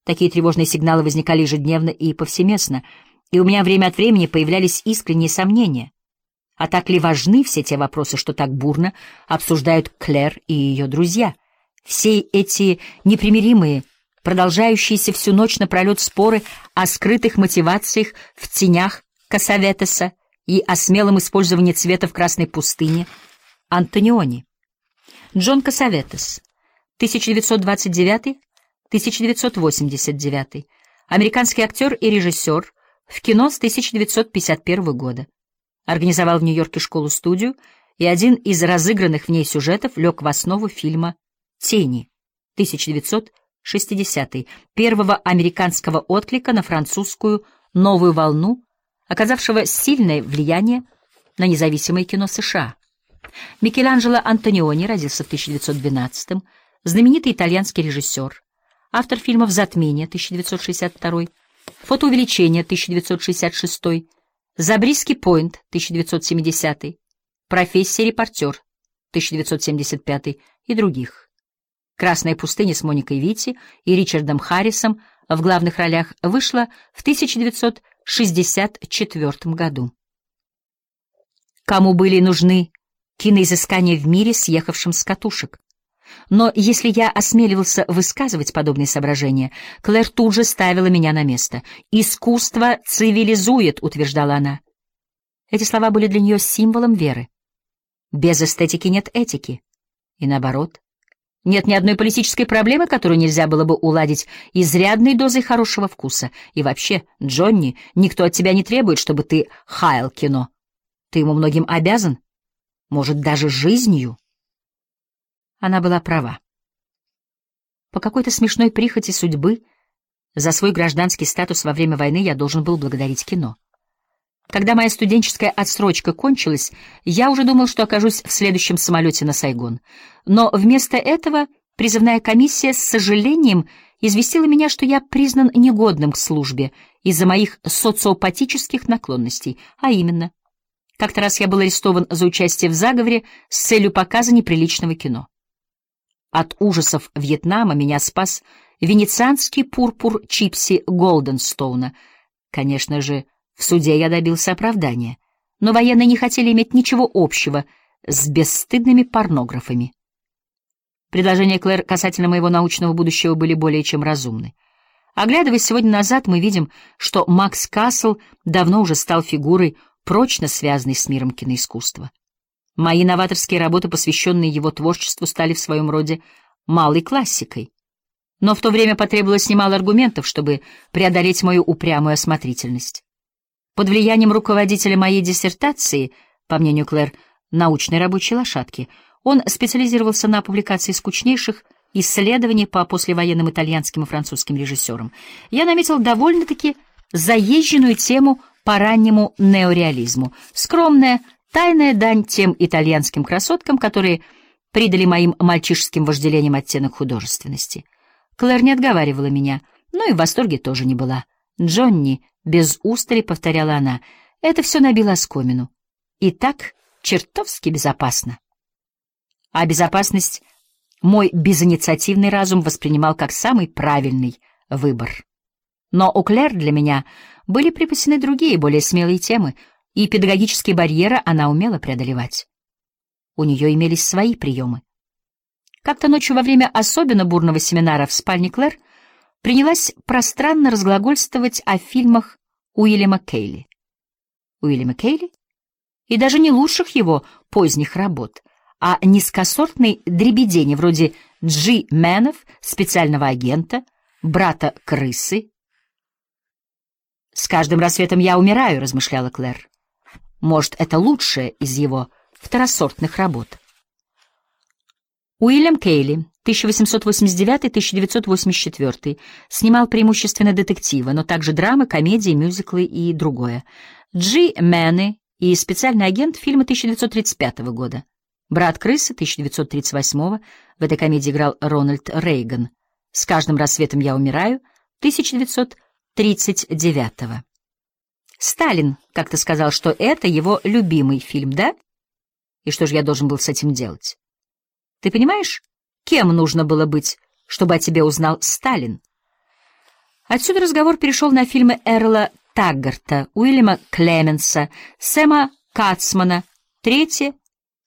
Такие тревожные сигналы возникали ежедневно и повсеместно, и у меня время от времени появлялись искренние сомнения. А так ли важны все те вопросы, что так бурно обсуждают Клэр и ее друзья? Все эти непримиримые, продолжающиеся всю ночь напролет споры о скрытых мотивациях в тенях Касаветеса и о смелом использовании цвета в Красной пустыне Антониони. Джон Касаветес, 1929-1989, американский актер и режиссер, в кино с 1951 года. Организовал в Нью-Йорке школу-студию, и один из разыгранных в ней сюжетов лег в основу фильма «Тени» 1960, первого американского отклика на французскую «Новую волну», оказавшего сильное влияние на независимое кино США. Микеланджело Антониони родился в 1912-м, знаменитый итальянский режиссер, автор фильмов «Затмение» 1962, «Фотоувеличение» 1966, «Забриски Пойнт» 1970, «Профессия репортер» 1975 и других. «Красная пустыня» с Моникой Витти и Ричардом Харрисом в главных ролях вышла в 1964 году. Кому были нужны киноизыскания в мире, съехавшем с катушек? Но если я осмеливался высказывать подобные соображения, Клэр тут же ставила меня на место. «Искусство цивилизует», — утверждала она. Эти слова были для нее символом веры. Без эстетики нет этики. И наоборот. Нет ни одной политической проблемы, которую нельзя было бы уладить изрядной дозой хорошего вкуса. И вообще, Джонни, никто от тебя не требует, чтобы ты хаял кино. Ты ему многим обязан, может, даже жизнью. Она была права. По какой-то смешной прихоти судьбы за свой гражданский статус во время войны я должен был благодарить кино. Когда моя студенческая отсрочка кончилась, я уже думал, что окажусь в следующем самолете на Сайгон. Но вместо этого призывная комиссия с сожалением известила меня, что я признан негодным к службе из-за моих социопатических наклонностей, а именно, как-то раз я был арестован за участие в заговоре с целью показа неприличного кино. От ужасов Вьетнама меня спас венецианский пурпур Чипси Голденстоуна. Конечно же, в суде я добился оправдания, но военные не хотели иметь ничего общего с бесстыдными порнографами. Предложения Клэр касательно моего научного будущего были более чем разумны. Оглядываясь сегодня назад, мы видим, что Макс Кассел давно уже стал фигурой, прочно связанной с миром киноискусства. Мои новаторские работы, посвященные его творчеству, стали в своем роде малой классикой. Но в то время потребовалось немало аргументов, чтобы преодолеть мою упрямую осмотрительность. Под влиянием руководителя моей диссертации, по мнению Клэр, научной рабочей лошадки, он специализировался на публикации скучнейших исследований по послевоенным итальянским и французским режиссерам. Я наметил довольно-таки заезженную тему по раннему неореализму, скромная, тайная дань тем итальянским красоткам, которые придали моим мальчишеским вожделениям оттенок художественности. Клэр не отговаривала меня, но и в восторге тоже не была. «Джонни», — без устали повторяла она, — «это все набило оскомину. И так чертовски безопасно». А безопасность мой безинициативный разум воспринимал как самый правильный выбор. Но у Клэр для меня были припасены другие, более смелые темы, и педагогические барьеры она умела преодолевать. У нее имелись свои приемы. Как-то ночью во время особенно бурного семинара в спальне Клэр принялась пространно разглагольствовать о фильмах Уильяма Кейли. Уильяма Кейли? И даже не лучших его поздних работ, а низкосортной дребедени вроде Джи-менов, специального агента, брата крысы. «С каждым рассветом я умираю», — размышляла Клэр. Может, это лучшее из его второсортных работ. Уильям Кейли, 1889-1984, снимал преимущественно детективы, но также драмы, комедии, мюзиклы и другое. Джи-мены и специальный агент фильма 1935 года. «Брат крысы» 1938, в этой комедии играл Рональд Рейган. «С каждым рассветом я умираю» 1939. Сталин как-то сказал, что это его любимый фильм, да? И что же я должен был с этим делать? Ты понимаешь, кем нужно было быть, чтобы о тебе узнал Сталин? Отсюда разговор перешел на фильмы Эрла Таггарта, Уильяма Клеменса, Сэма Кацмана, третье